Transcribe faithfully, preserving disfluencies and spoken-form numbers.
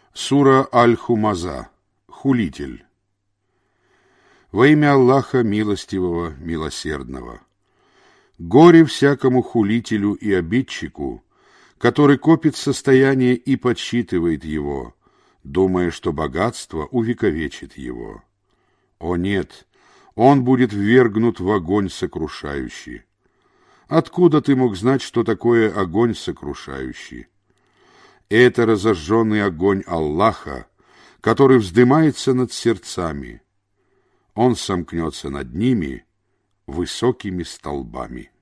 Сура Аль-Хумаза. Хулитель. Во имя Аллаха Милостивого, Милосердного. Горе всякому хулителю и обидчику, который копит состояние и подсчитывает его, думая, что богатство увековечит его. О нет, он будет ввергнут в огонь сокрушающий. Откуда ты мог знать, что такое огонь сокрушающий? Это разожженный огонь Аллаха, который вздымается над сердцами. Он сомкнется над ними высокими столбами.